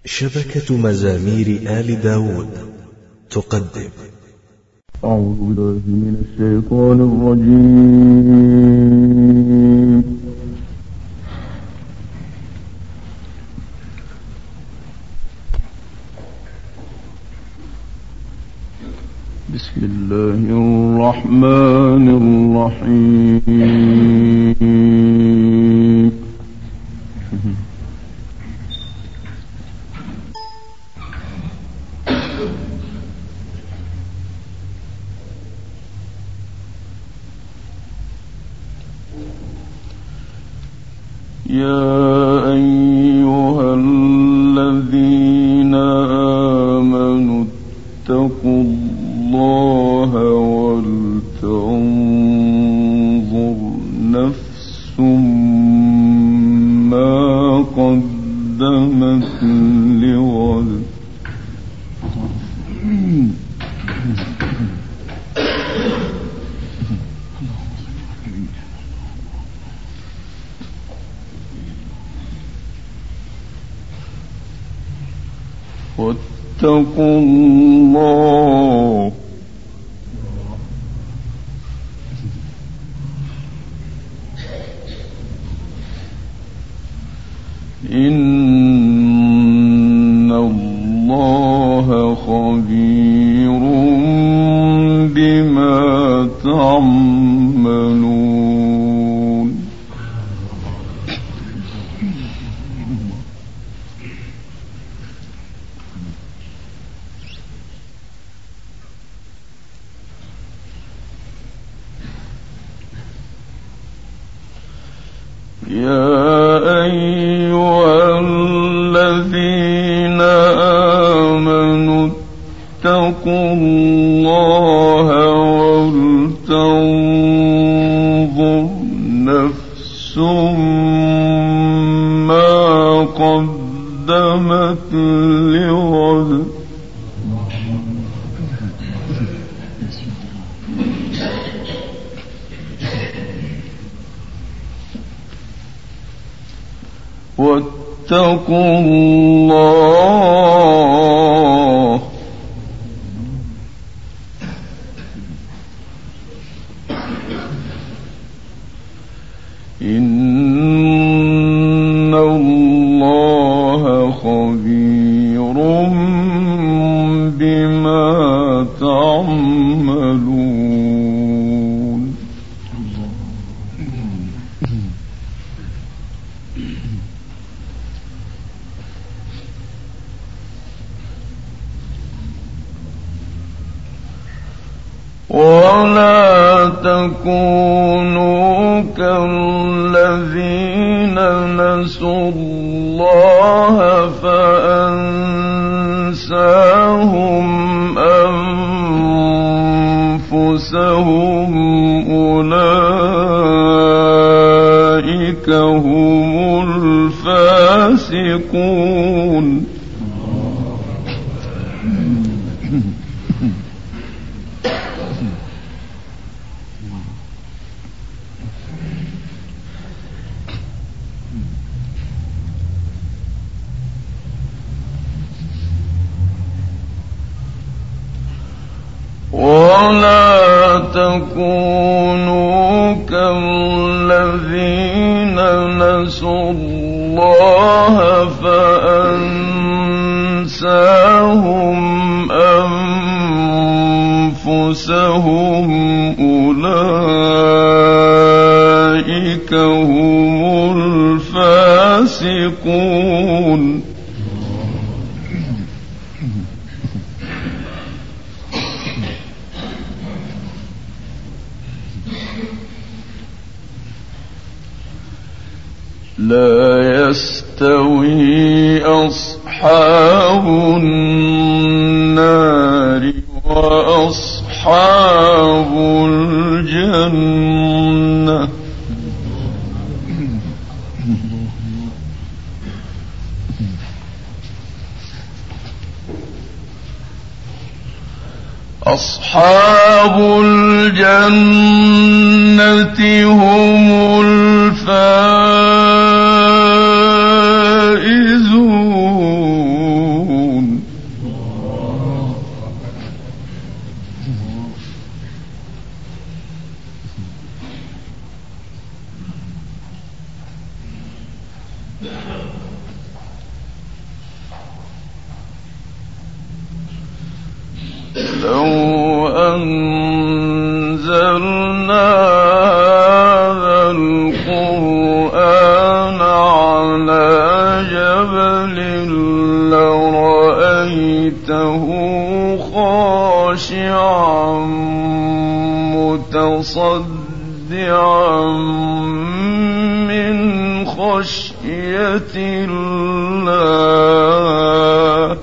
شبكة مزامير آل داود تقدم. أعوذ بالله من الشيطان الرجيم. بسم الله الرحمن الرحيم. يا أيها الذين آمنوا اتقوا الله ولتنظر نفس ما قدمت لغد واتقوا الله إن الله خبير بما تعملون. يا أيها الذين آمنوا اتقوا الله ولتنظر نفس ما قدمت لغد واتقوا الله إن الله خبير بما تعملون. ولا تكونوا كالذين نسوا الله فأنساهم أنفسهم أولئك هم الفاسقون. ولا تكونوا كالذين نسوا الله فأنساهم أنفسهم أولئك هم الفاسقون. لا يستوي أصحاب النار وأصحاب الجنة أصحاب الجنة هم الفائزون. أنزلنا هذا القرآن على جبل لرأيته خاشعا متصدعا من خشية الله.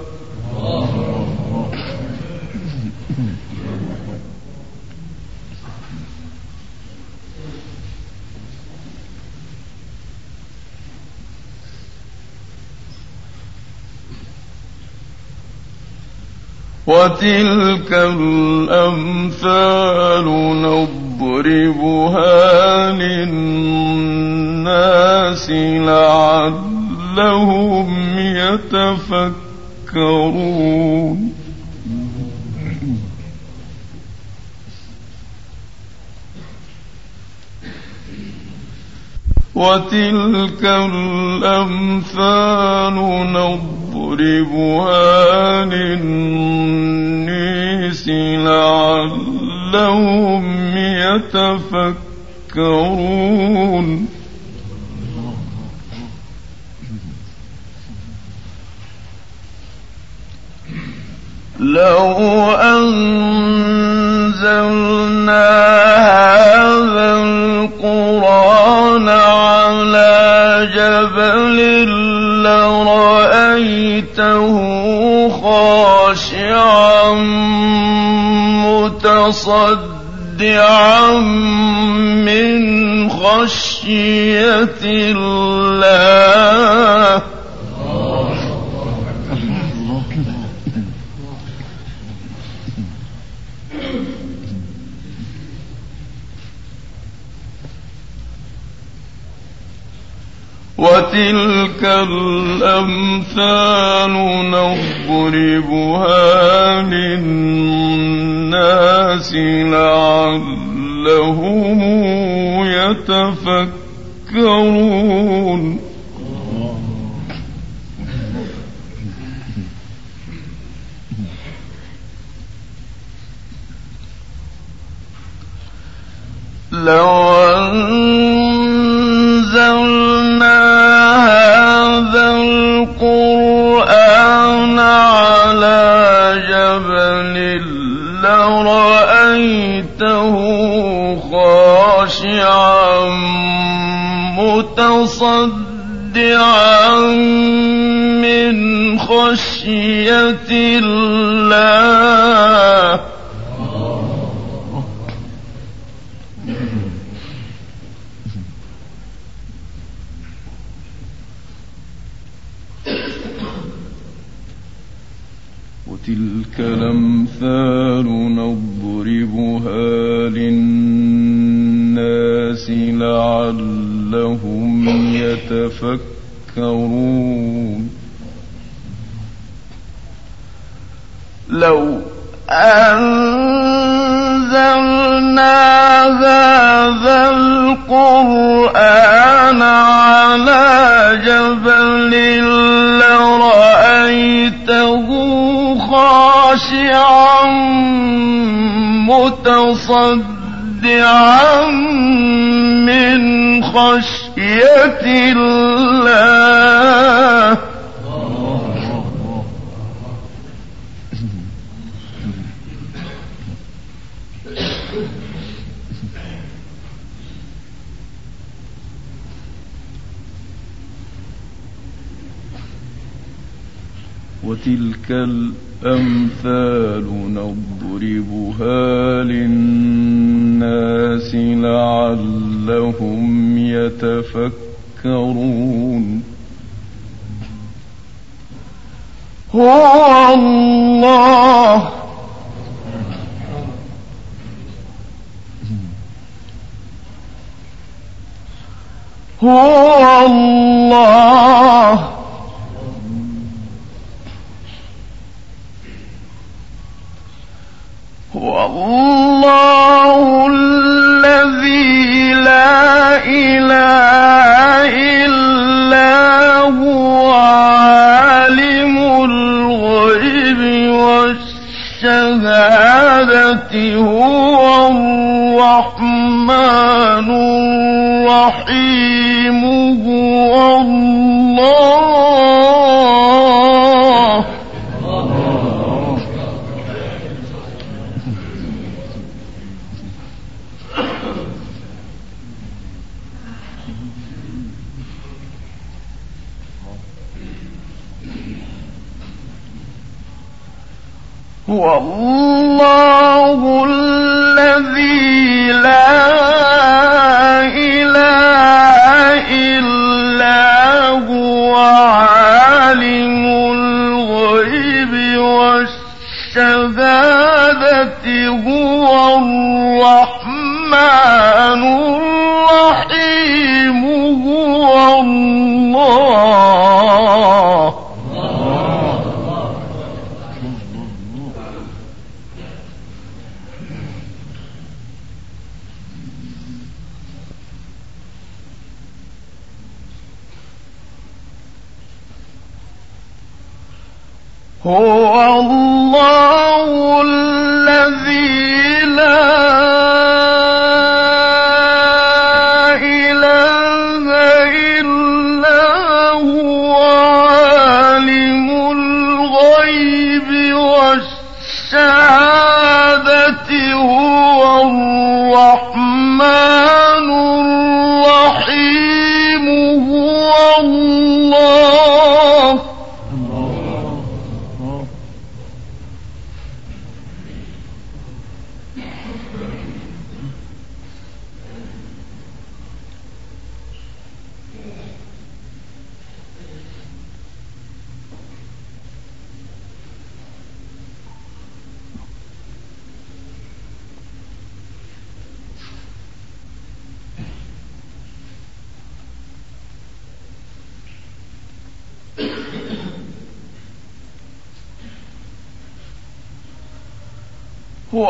وتلك الأمثال نضربها للناس لعلهم يتفكرون. وتلك الأمثال نضربها للناس لعلهم يتفكرون. لو أنزلنا هذا القرآن على جبل لرأيته خاشعا متصدعا من خشية الله. وتلك الأمثال نضربها للناس لعلهم يتفكرون. لو أنزلنا هذا القرآن على جبل لرأيته خاشعا متصدعا من خشية الله. وتلك الأمثال نضربها للناس لعلهم يتفكرون. لو أنزلنا هذا القرآن على جبل لرأيته خاشعا متصدعا من خشية الله. وتلك الأمثال نضربها للناس لعلهم يتفكرون. هو الله هو الله هو الله الذي لا إله إلا هو عالم الغيب والشهادة هو الرحمن الرحيم هو الله. هو الله الذي لا إله إلا هو عالم الغيب والشهادة هو الرحمن الرحيم هو الله. هو الله الذي لا إله إلا هو عالم الغيب والشهادة هو الرحمن الرحيم هو الله. هو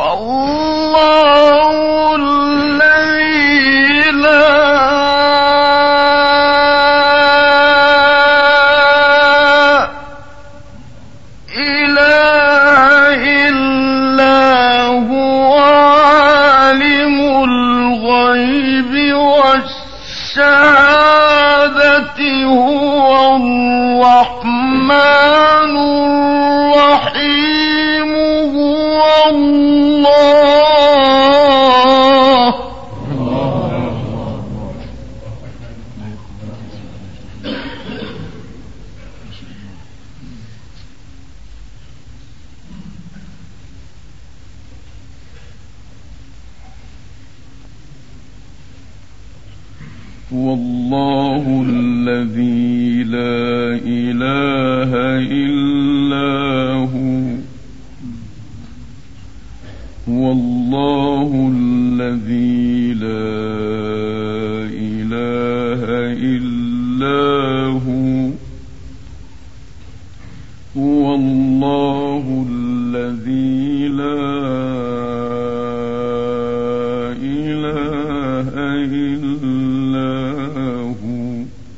الله الذي لا إله إلا هو عالم الغيب والشهادة هو الرحمن الرحيم هو الله. هو الله الذي لا إله إلا هو. هو الله الذي لا إله إلا هو. هو الله الذي لا إله إلا هو.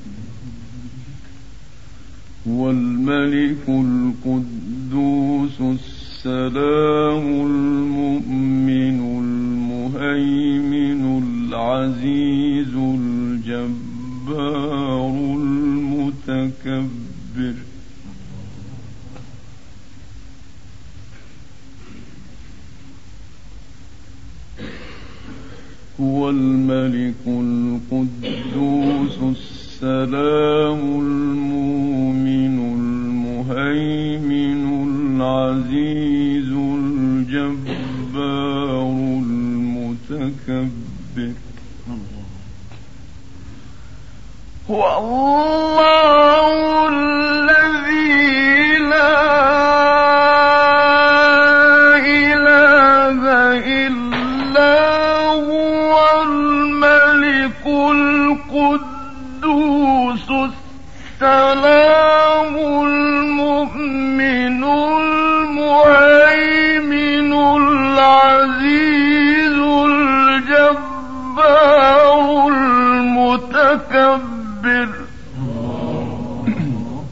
هو الملك القدوس السلام المؤمن المهيمن العزيز الجبار المتكبر. هو الملك القدوس السلام المؤمن المهيمن العزيز الجبار المتكبر. هو الله الذي لا إله إلا هو الملك القدوس السلام المؤمن المهيمن العزيز الجبار المتكبر.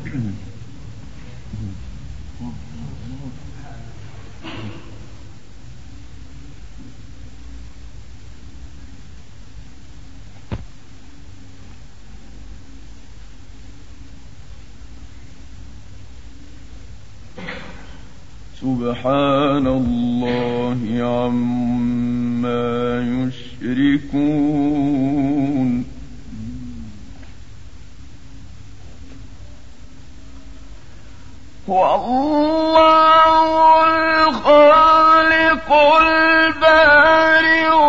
سبحان الله عما يشركون والله الخالق البارئ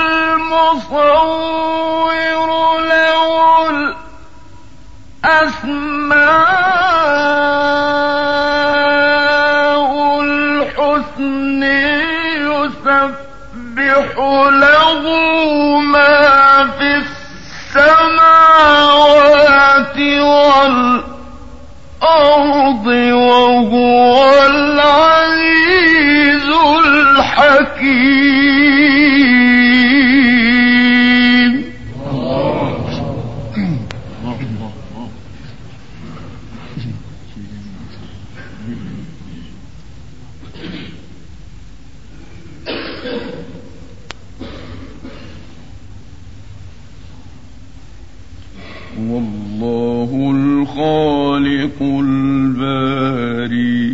المصور له الأسماء الحسنى يسبح له ما في السماوات والأرض وهو العزيز الحكيم. والله الخالق البارئ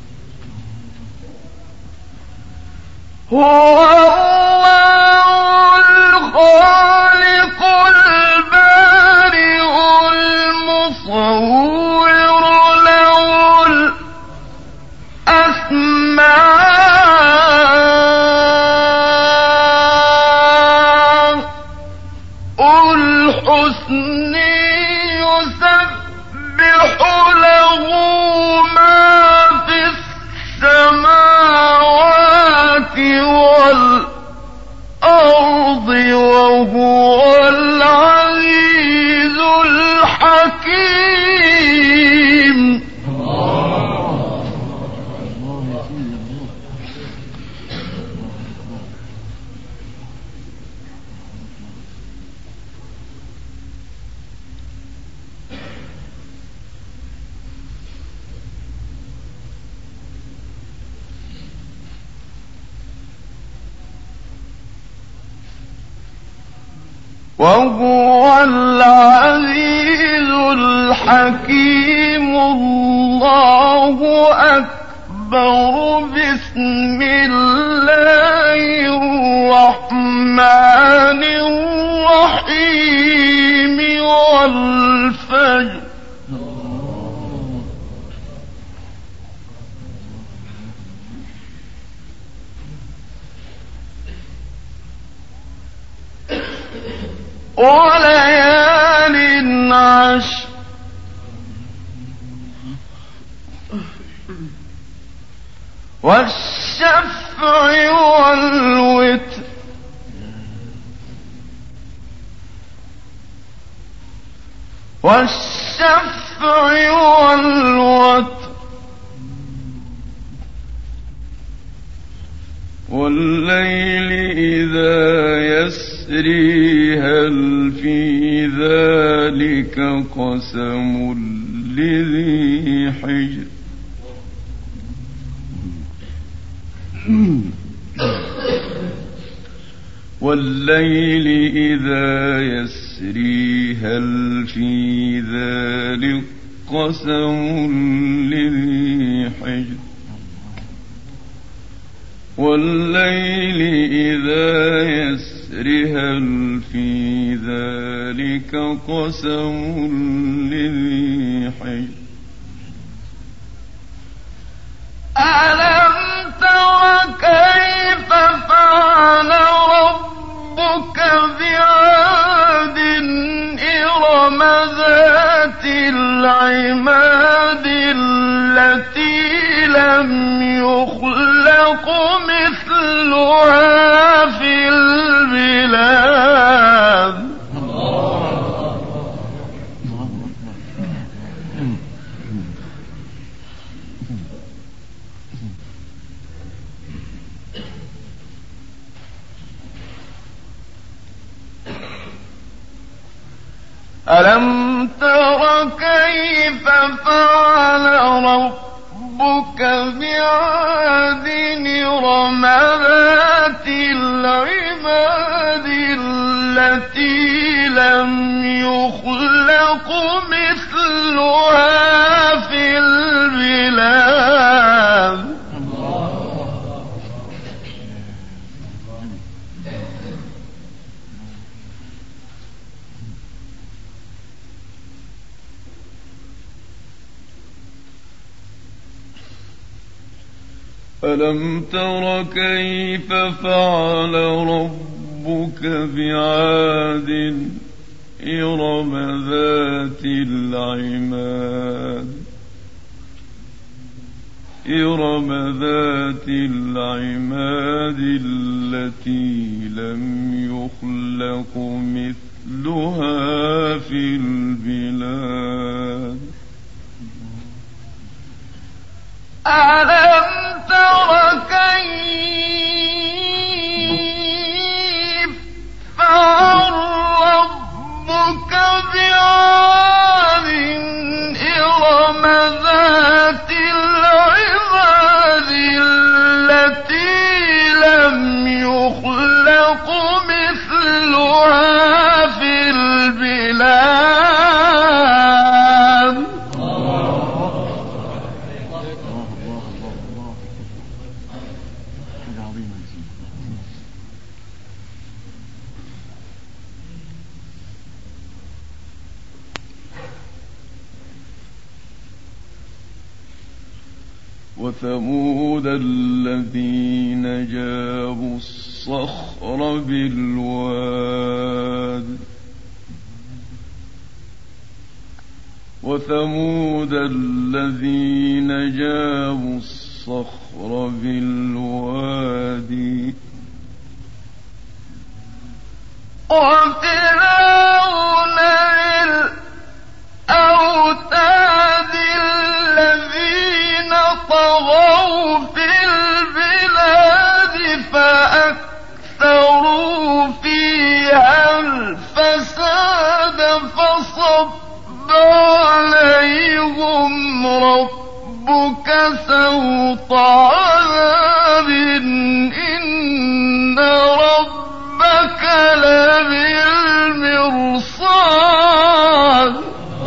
هو الله الخالق البارئ المصور له الأسماء الحسنى يسبح له ما في السماوات والأرض وهو العزيز الحكيم. وهو العزيز الحكيم. الله أكبر. بسم الله الرحمن الرحيم. والفجر وليال عشر والشفع والوتر والشفع والوتر والليل إذا يسري هل في ذلك قسم لذي حجر. والليل إذا يسري هل في ذلك قسم لذي حجر. والليل إذا يسري هل في ذلك قسم لذي حجر. ألم تر كيف فعل ربك بعاد إرم ذات العماد التي لم يخلق مثلها في البلاد. ألم تر كيف فعل ربك بعاد إرم ذات العماد التي لم يخلق مثلها في البلاد. ألم تر كيف فعل ربك بعاد إرم ذات العماد التي لم يخلق مثلها في البلاد ألم تر كيف فعل ربك بعاد إرم ذات العماد التي لم يخلق مثلها في البلاد وثمود الذين جابوا الصخر بالواد وفرعون الأوتاد الذين طغوا في البلاد فأكثروا فيها الفساد فصب عليهم ربك سوط عذاب إن ربك لبالمرصاد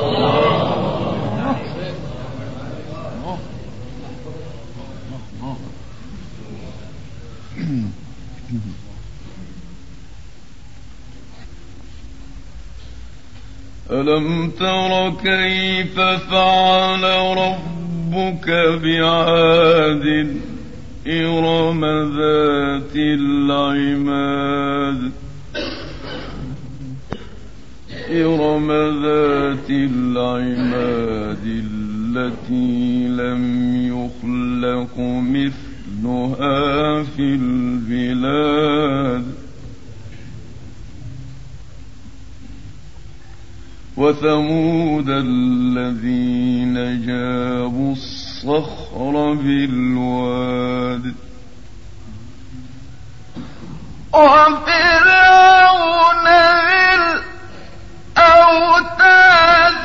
ألم تر كيف فعل ربك بعاد إرم ذات العماد التي لم يخلق مثلها في البلاد وثمود الذين جابوا الصخر بالواد وفرعون الأوتاد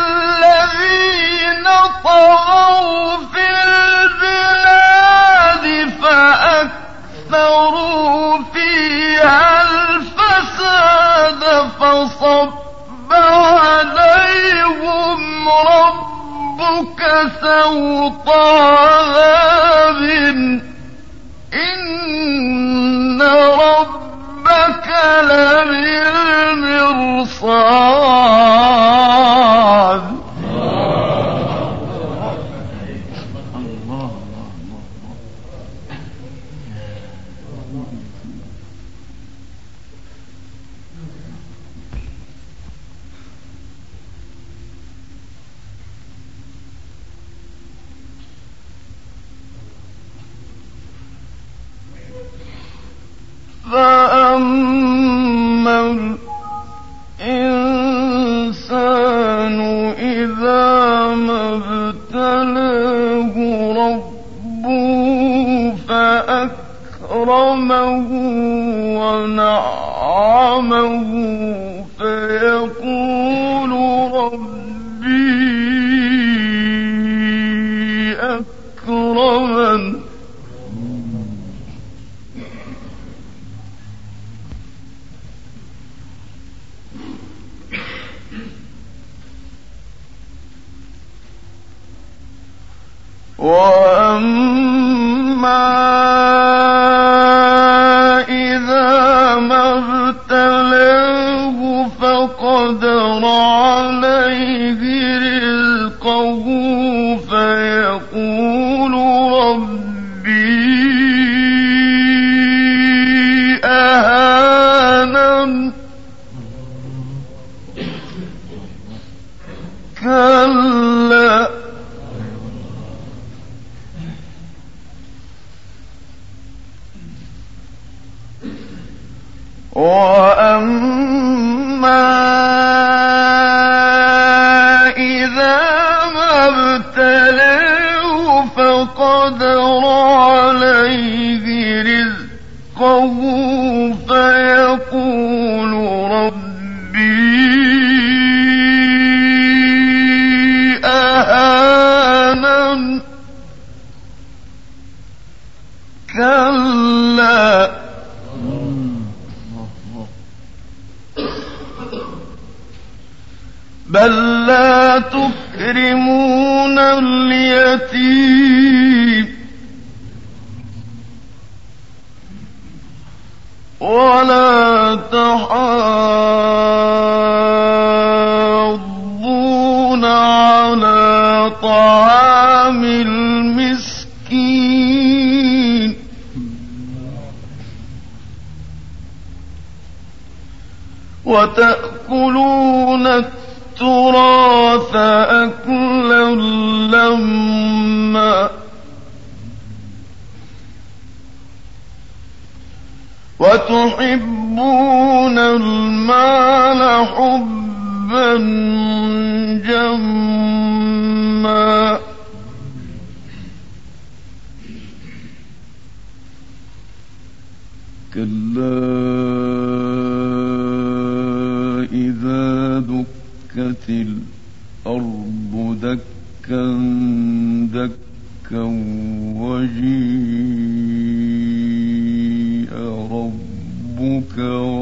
الذين طغوا في البلاد فأكثروا فيها الفساد فصب عليهم ربك سوط عذاب إن ربك لبالمرصاد فأما الإنسان إذا ما ابتلاه ربه فأكرمه ونعمه فيقول ربي أكرمن وأما إذا ما ابتلاه فقدر عليه رزقه فيقول ربي وأما إذا ما ابتلاه فقدر عليه رزقه فيقول ربي أهانن كلا بل لا تكرمون اليتيم ولا تحاضون على طعام المسكين وتأكلون التراث أكلا لما وتحبون المال حبا جما كلا إذا دكت الأرض دكا دكا وجيء ربك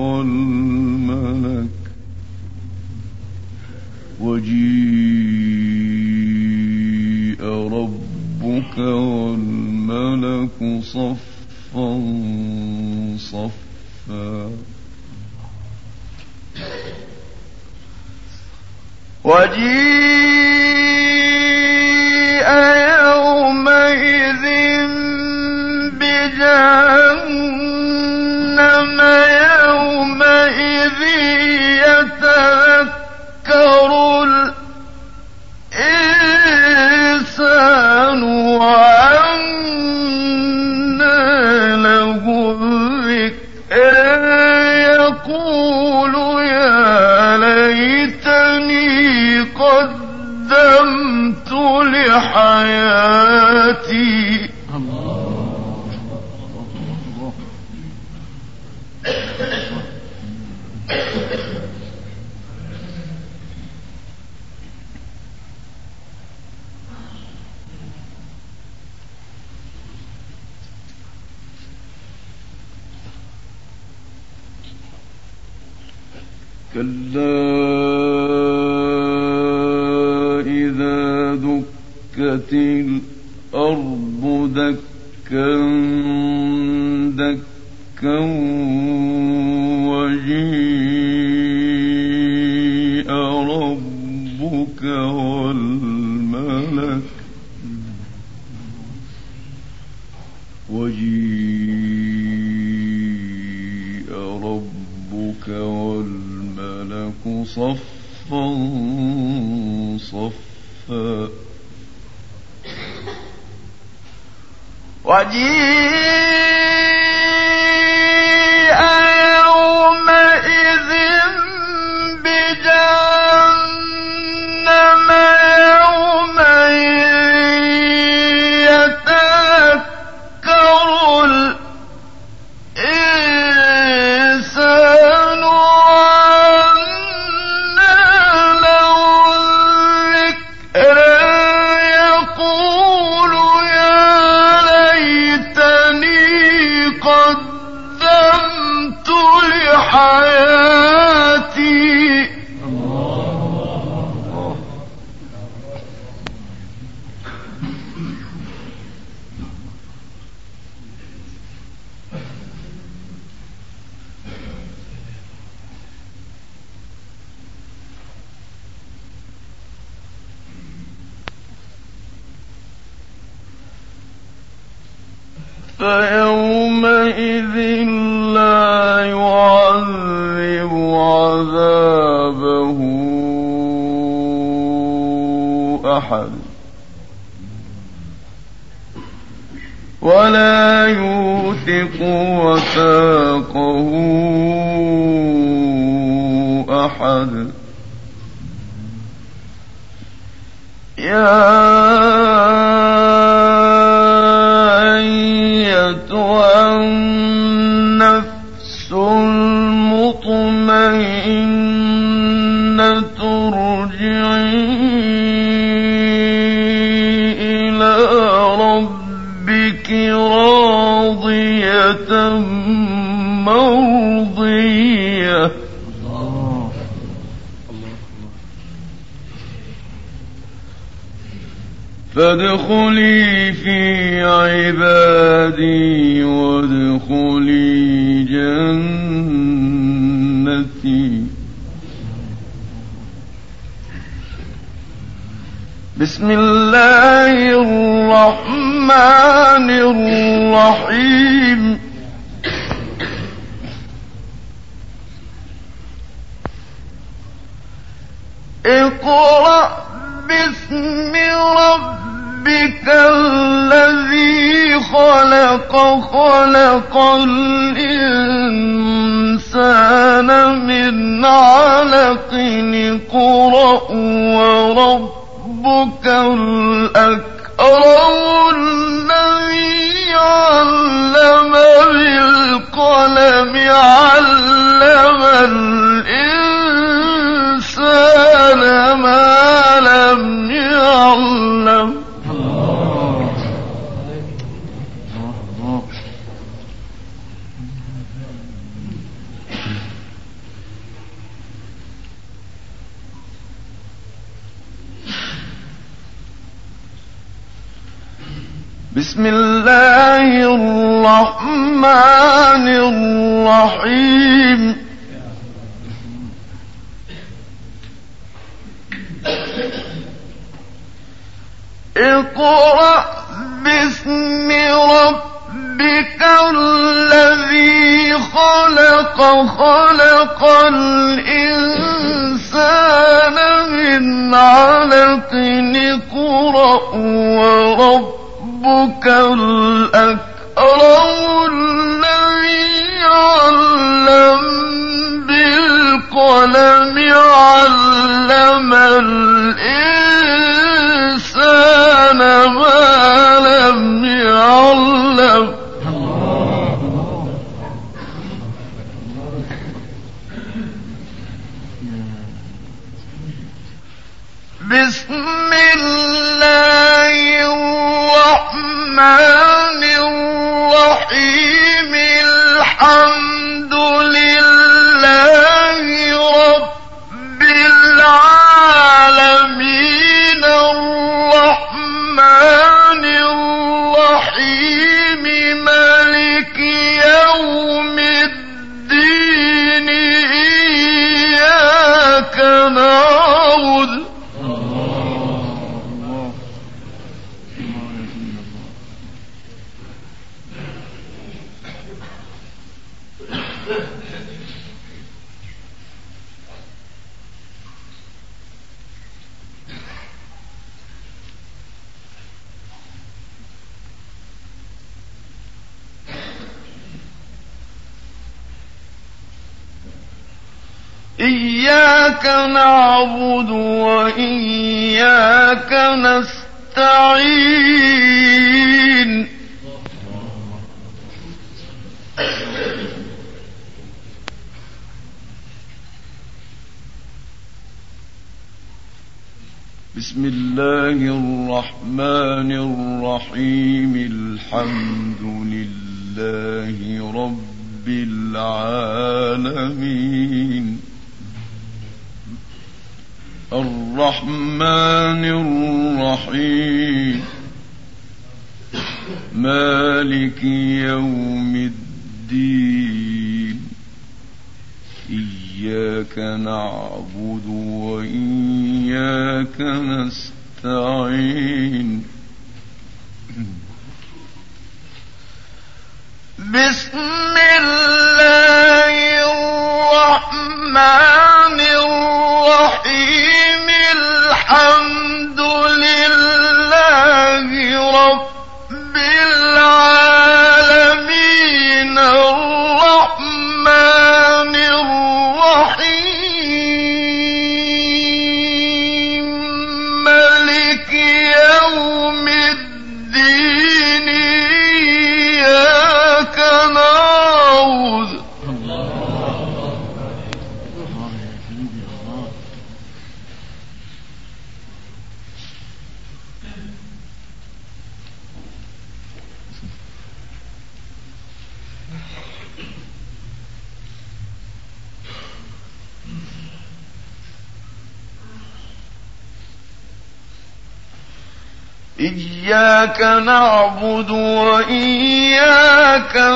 والملك صفا صفا وجيء يومئذ بجهنم يومئذ يتذكر الإنسان وأنى له الذكر يقول يا ليتني قدمت لحياتي كلا إذا دكت الأرض دكا دكا وجيء ربك والملك صفا صفا وجيء يومئذ بجهنم يومئذ يتذكر الإنسان وأنى له الذكر يقول يا ليتني قدمت لحياتي فيومئذ لا يعذب عذابه أحد ولا يوثق وثاقه أحد. يا أيتها النفس المطمئنة ارجعي إلى ربك راضية مرضية. فادخلي في عبادي وادخلي جنتي. بسم الله الرحمن الرحيم. اقرأ باسم ربك الذي خلق. خلق الإنسان من علق. اقرأ وربك الأكرم الذي علم بالقلم علم الإنسان ما لم يعلم. بسم الله الرحمن الرحيم. اقرأ باسم ربك الذي خلق. خلق الإنسان من علق. اقرأ وربك الأكرم الذي علم بالقلم علم الإنسان ما لم يعلم. بسم الله الرحمن الرحيم. الحمد لله رب العالمين. الرحمن الرحيم. مالك يوم الدين. إياك نعبد. إياك نعبد وإياك نستعين. بسم الله الرحمن الرحيم. الحمد لله رب العالمين. الرحمن الرحيم. مالك يوم الدين. إياك نعبد وإياك نستعين. بسم الله الرحمن الرحيم. الحمد لله رب العالمين. إياك نعبد وإياك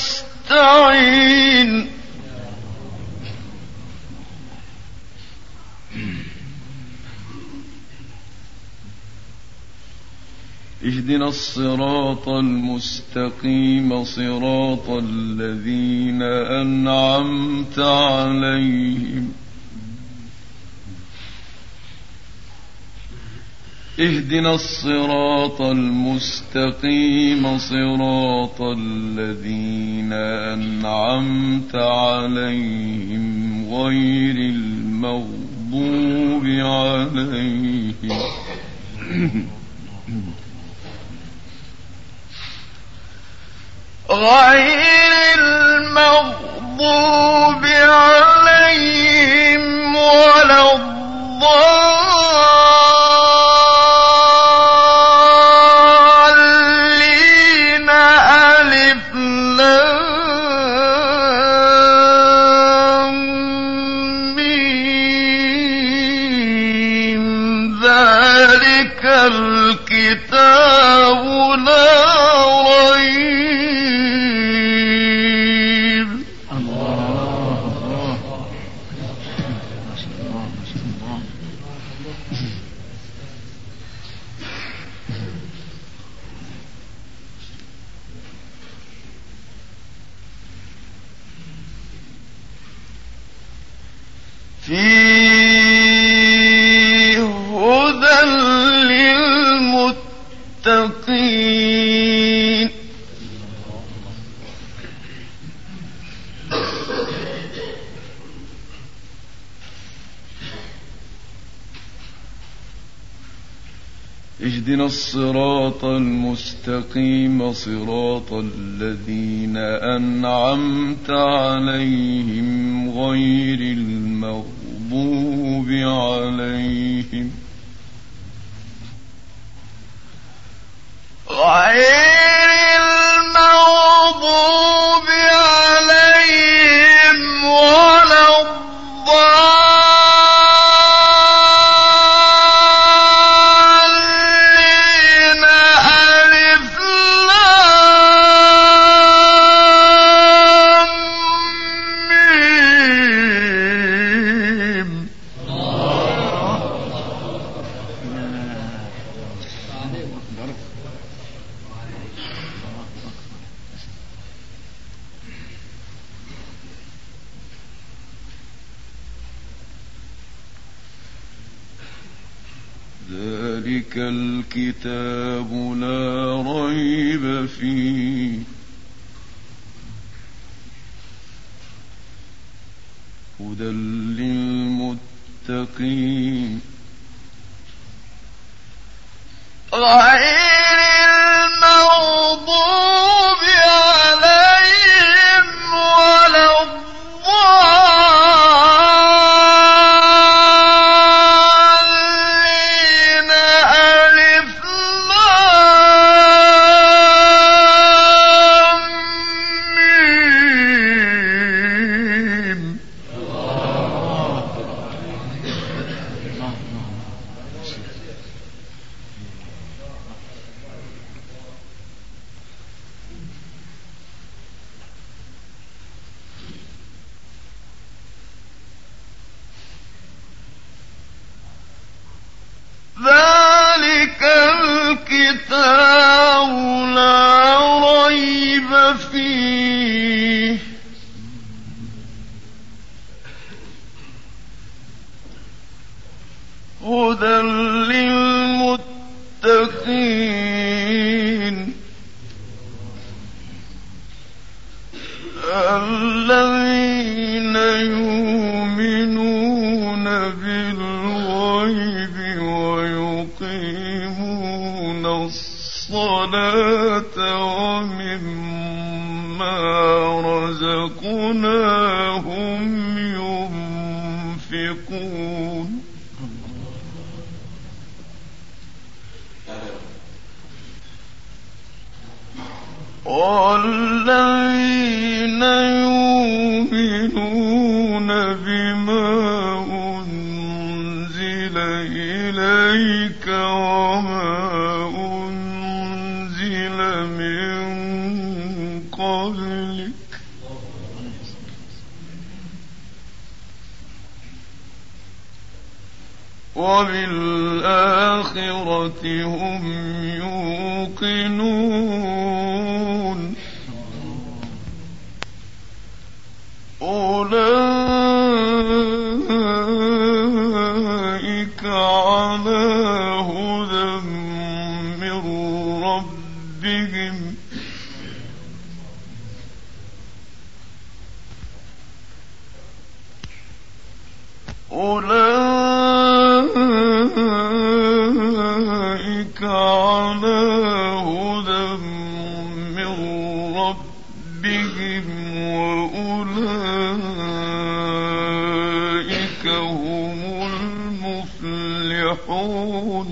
نستعين اهدنا الصراط المستقيم صراط الذين أنعمت عليهم اهدنا الصراط المستقيم صراط الذين أنعمت عليهم غير المغضوب عليهم ولا الضالين ألف لام ميم ذلك الكتاب لا ريب. فيه هدى للمتقين اهدنا الصراط المستقيم صراط الذين أنعمت عليهم غير المغضوب عليهم ولا الضالين ألف لام ميم. ذلك الكتاب لا ريب فيه هدى للمتقين غير المغضوب عليهم ولا الضالين ألف لام ميم. ذلك الكتاب لا ريب فيه هدى للمتقين الذين يؤمنون بالغيب ويقيمون الصلاة ومما رزقناهم ينفقون والذين يؤمنون بما أنزل إليك وما من قبلك وبالآخرة هم يوقنون أولئك على هدى من ربهم أولئك على هدى من ربهم وأولئك هم المفلحون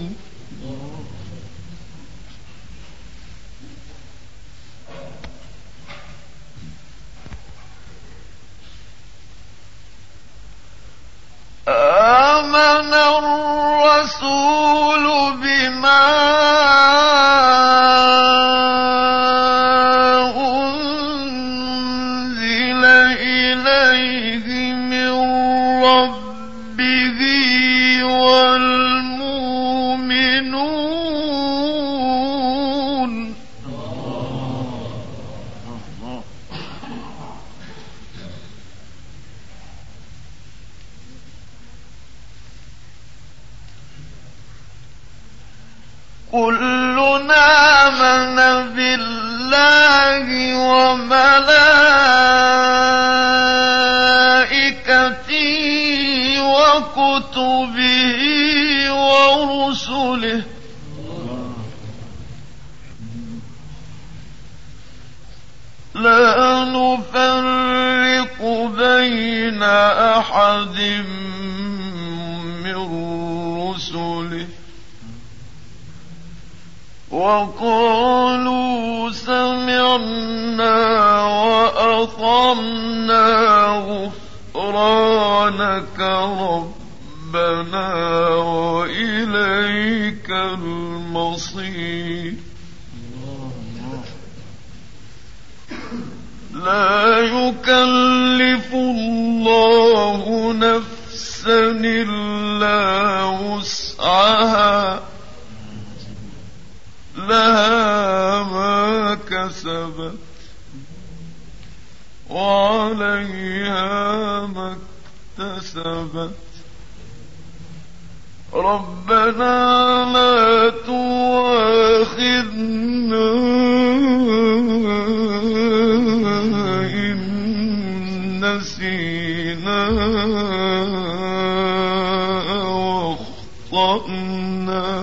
آمن الرسول بما أنزل إليه من ربه والمؤمنون كلنا آمن بالله وملائكته وكتبه ورسله لا نفرق بين أحد من رسله وقالوا سمعنا وأطعنا غفرانك ربنا وإليك المصير لا يكلف الله نفسا إلا وسعها لها ما كسبت وعليها ما اكتسبت ربنا لا تؤاخذنا إن نسينا واخطأنا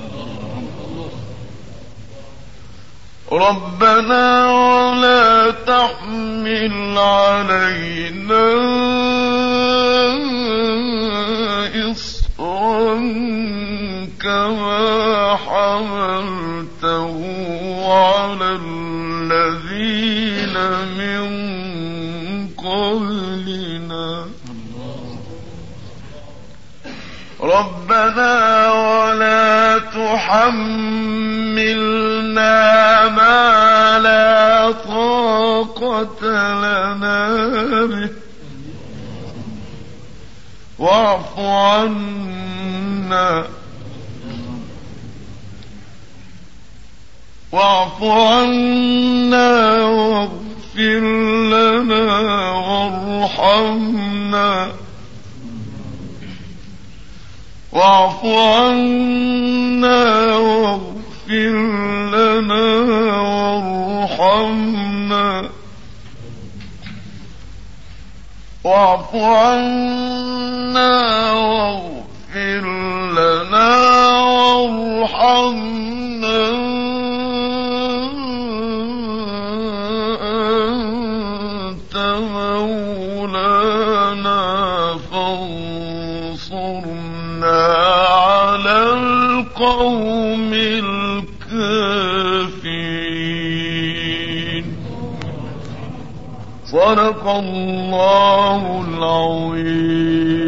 ربنا ولا تحمل علينا إصرا كما حملته على الذين من قبلنا ربنا ولا تحملنا ما لا طاقة لنا به واعف عنا واغفر لنا وارحمنا واعف عنا واغفر لنا وارحمنا واعف عنا واغفر لنا وارحمنا أنت مولانا فانصرنا على القوم الكافرين. صدق الله العظيم.